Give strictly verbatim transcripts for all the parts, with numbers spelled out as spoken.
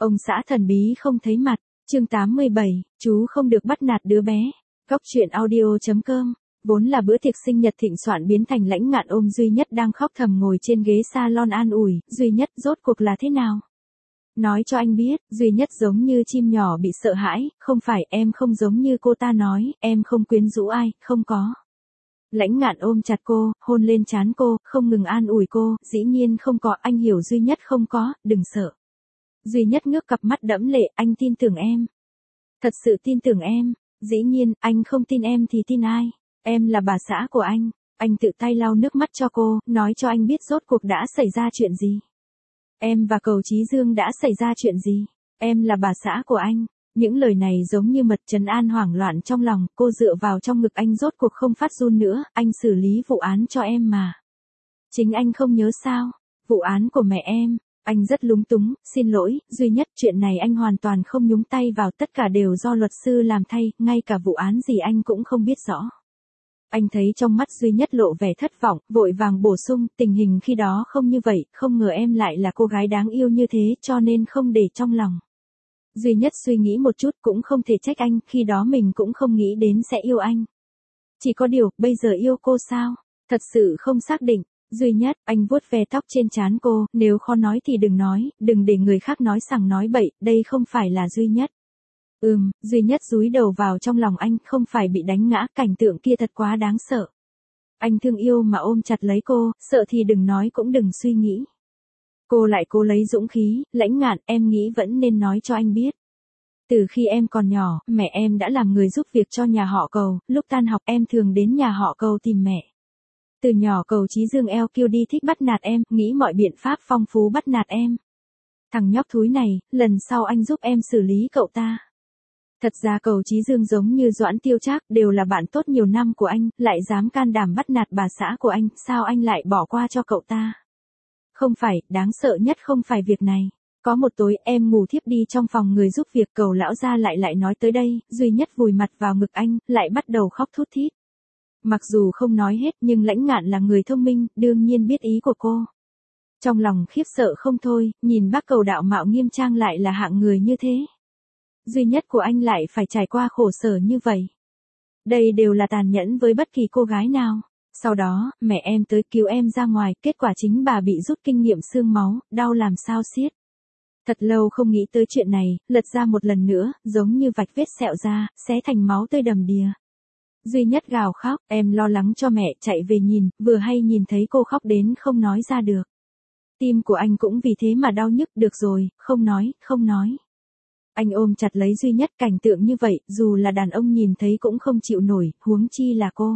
Ông xã thần bí không thấy mặt, chương tám mươi bảy, chú không được bắt nạt đứa bé. Góc truyện audio chấm com. Vốn là bữa tiệc sinh nhật thịnh soạn biến thành Lãnh Ngạn ôm Duy Nhất đang khóc thầm ngồi trên ghế salon an ủi, Duy Nhất rốt cuộc là thế nào? Nói cho anh biết, Duy Nhất giống như chim nhỏ bị sợ hãi, không phải em không giống như cô ta nói, em không quyến rũ ai, không có. Lãnh Ngạn ôm chặt cô, hôn lên trán cô, không ngừng an ủi cô, dĩ nhiên không có, anh hiểu Duy Nhất không có, đừng sợ. Duy Nhất ngước cặp mắt đẫm lệ, anh tin tưởng em. Thật sự tin tưởng em, dĩ nhiên, anh không tin em thì tin ai, em là bà xã của anh. Anh tự tay lau nước mắt cho cô, nói cho anh biết rốt cuộc đã xảy ra chuyện gì. Em và Cầu Chí Dương đã xảy ra chuyện gì, em là bà xã của anh. Những lời này giống như mật trấn an hoảng loạn trong lòng, cô dựa vào trong ngực anh rốt cuộc không phát run nữa, anh xử lý vụ án cho em mà. Chính anh không nhớ sao, vụ án của mẹ em, anh rất lúng túng, xin lỗi, Duy Nhất, chuyện này anh hoàn toàn không nhúng tay vào, tất cả đều do luật sư làm thay, ngay cả vụ án gì anh cũng không biết rõ. Anh thấy trong mắt Duy Nhất lộ vẻ thất vọng, vội vàng bổ sung, tình hình khi đó không như vậy, không ngờ em lại là cô gái đáng yêu như thế, cho nên không để trong lòng. Duy Nhất suy nghĩ một chút cũng không thể trách anh, khi đó mình cũng không nghĩ đến sẽ yêu anh. Chỉ có điều, bây giờ yêu cô sao? Thật sự không xác định. Duy Nhất, anh vuốt ve tóc trên trán cô, nếu khó nói thì đừng nói, đừng để người khác nói sằng nói bậy, đây không phải là Duy Nhất. Ừm, Duy Nhất dúi đầu vào trong lòng anh, không phải bị đánh ngã, cảnh tượng kia thật quá đáng sợ. Anh thương yêu mà ôm chặt lấy cô, sợ thì đừng nói cũng đừng suy nghĩ. Cô lại cố lấy dũng khí, Lãnh Ngạn, em nghĩ vẫn nên nói cho anh biết. Từ khi em còn nhỏ, mẹ em đã làm người giúp việc cho nhà họ Cầu, lúc tan học em thường đến nhà họ Cầu tìm mẹ. Từ nhỏ Cầu Chí Dương eo kiêu đi thích bắt nạt em, nghĩ mọi biện pháp phong phú bắt nạt em. Thằng nhóc thúi này, lần sau anh giúp em xử lý cậu ta. Thật ra Cầu Chí Dương giống như Doãn Tiêu Trác, đều là bạn tốt nhiều năm của anh, lại dám can đảm bắt nạt bà xã của anh, sao anh lại bỏ qua cho cậu ta? Không phải, đáng sợ nhất không phải việc này. Có một tối em ngủ thiếp đi trong phòng người giúp việc, Cầu lão gia lại lại nói tới đây, Duy Nhất vùi mặt vào ngực anh, lại bắt đầu khóc thút thít. Mặc dù không nói hết nhưng Lãnh Ngạn là người thông minh, đương nhiên biết ý của cô. Trong lòng khiếp sợ không thôi, nhìn bác Cầu đạo mạo nghiêm trang lại là hạng người như thế. Duy Nhất của anh lại phải trải qua khổ sở như vậy. Đây đều là tàn nhẫn với bất kỳ cô gái nào. Sau đó, mẹ em tới cứu em ra ngoài, kết quả chính bà bị rút kinh nghiệm xương máu, đau làm sao xiết. Thật lâu không nghĩ tới chuyện này, lật ra một lần nữa, giống như vạch vết sẹo ra, xé thành máu tươi đầm đìa. Duy Nhất gào khóc, em lo lắng cho mẹ, chạy về nhìn, vừa hay nhìn thấy cô khóc đến không nói ra được. Tim của anh cũng vì thế mà đau nhức, được rồi, không nói, không nói. Anh ôm chặt lấy Duy Nhất, cảnh tượng như vậy, dù là đàn ông nhìn thấy cũng không chịu nổi, huống chi là cô.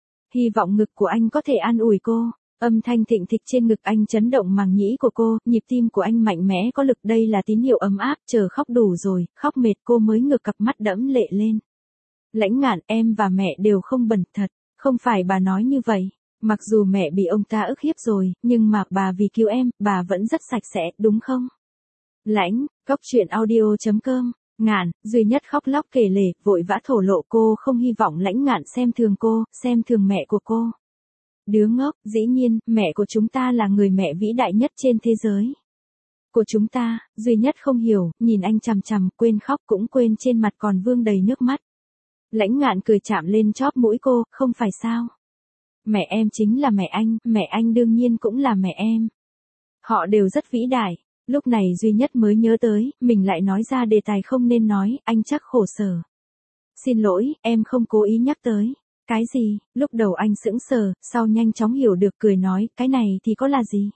Hy vọng ngực của anh có thể an ủi cô. Âm thanh thịnh thịch trên ngực anh chấn động màng nhĩ của cô, nhịp tim của anh mạnh mẽ có lực, đây là tín hiệu ấm áp, chờ khóc đủ rồi, khóc mệt cô mới ngược cặp mắt đẫm lệ lên. Lãnh Ngạn, em và mẹ đều không bẩn thật, không phải bà nói như vậy. Mặc dù mẹ bị ông ta ức hiếp rồi, nhưng mà bà vì cứu em, bà vẫn rất sạch sẽ, đúng không? Lãnh, góc truyện audio chấm com. Ngạn, Duy Nhất khóc lóc kể lể, vội vã thổ lộ cô không hy vọng Lãnh Ngạn xem thường cô, xem thường mẹ của cô. Đứa ngốc, dĩ nhiên, mẹ của chúng ta là người mẹ vĩ đại nhất trên thế giới. Của chúng ta, Duy Nhất không hiểu, nhìn anh chằm chằm, quên khóc cũng quên trên mặt còn vương đầy nước mắt. Lãnh Ngạn cười chạm lên chóp mũi cô, không phải sao? Mẹ em chính là mẹ anh, mẹ anh đương nhiên cũng là mẹ em. Họ đều rất vĩ đại. Lúc này Duy Nhất mới nhớ tới, mình lại nói ra đề tài không nên nói, anh chắc khổ sở. Xin lỗi, em không cố ý nhắc tới. Cái gì? Lúc đầu anh sững sờ, sau nhanh chóng hiểu được cười nói, cái này thì có là gì?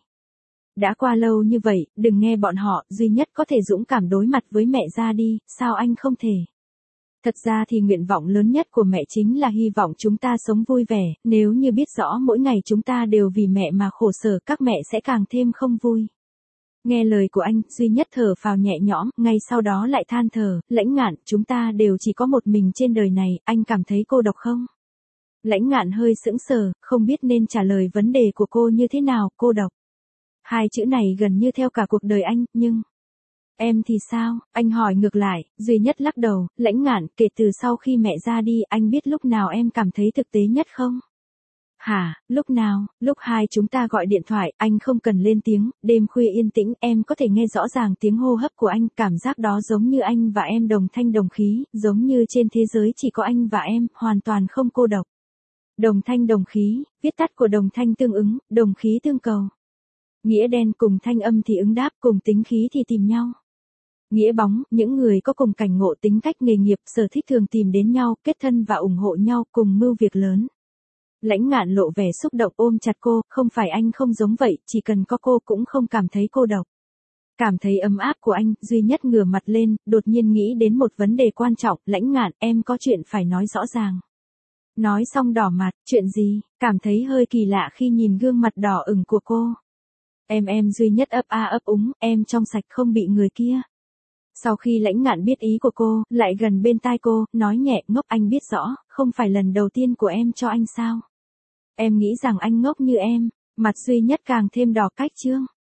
Đã qua lâu như vậy, đừng nghe bọn họ, Duy Nhất có thể dũng cảm đối mặt với mẹ ra đi, sao anh không thể? Thật ra thì nguyện vọng lớn nhất của mẹ chính là hy vọng chúng ta sống vui vẻ, nếu như biết rõ mỗi ngày chúng ta đều vì mẹ mà khổ sở, các mẹ sẽ càng thêm không vui. Nghe lời của anh, Duy Nhất thở phào nhẹ nhõm, ngay sau đó lại than thở, Lãnh Ngạn, chúng ta đều chỉ có một mình trên đời này, anh cảm thấy cô độc không? Lãnh Ngạn hơi sững sờ, không biết nên trả lời vấn đề của cô như thế nào, cô độc. Hai chữ này gần như theo cả cuộc đời anh, nhưng... Em thì sao? Anh hỏi ngược lại, Duy Nhất lắc đầu, Lãnh Ngạn, kể từ sau khi mẹ ra đi, anh biết lúc nào em cảm thấy thực tế nhất không? Hả, lúc nào, lúc hai chúng ta gọi điện thoại, anh không cần lên tiếng, đêm khuya yên tĩnh, em có thể nghe rõ ràng tiếng hô hấp của anh, cảm giác đó giống như anh và em đồng thanh đồng khí, giống như trên thế giới chỉ có anh và em, hoàn toàn không cô độc. Đồng thanh đồng khí, viết tắt của đồng thanh tương ứng, đồng khí tương cầu. Nghĩa đen cùng thanh âm thì ứng đáp, cùng tính khí thì tìm nhau. Nghĩa bóng, những người có cùng cảnh ngộ, tính cách, nghề nghiệp, sở thích thường tìm đến nhau, kết thân và ủng hộ nhau, cùng mưu việc lớn. Lãnh Ngạn lộ vẻ xúc động ôm chặt cô, không phải anh không giống vậy, chỉ cần có cô cũng không cảm thấy cô độc. Cảm thấy ấm áp của anh, Duy Nhất ngửa mặt lên, đột nhiên nghĩ đến một vấn đề quan trọng, Lãnh Ngạn, em có chuyện phải nói rõ ràng. Nói xong đỏ mặt, chuyện gì, cảm thấy hơi kỳ lạ khi nhìn gương mặt đỏ ửng của cô. Em em Duy Nhất ấp a ấp úng, em trong sạch không bị người kia. Sau khi Lãnh Ngạn biết ý của cô, lại gần bên tai cô, nói nhẹ, ngốc, anh biết rõ, không phải lần đầu tiên của em cho anh sao. Em nghĩ rằng anh ngốc như em, mặt Duy Nhất càng thêm đỏ cách trương.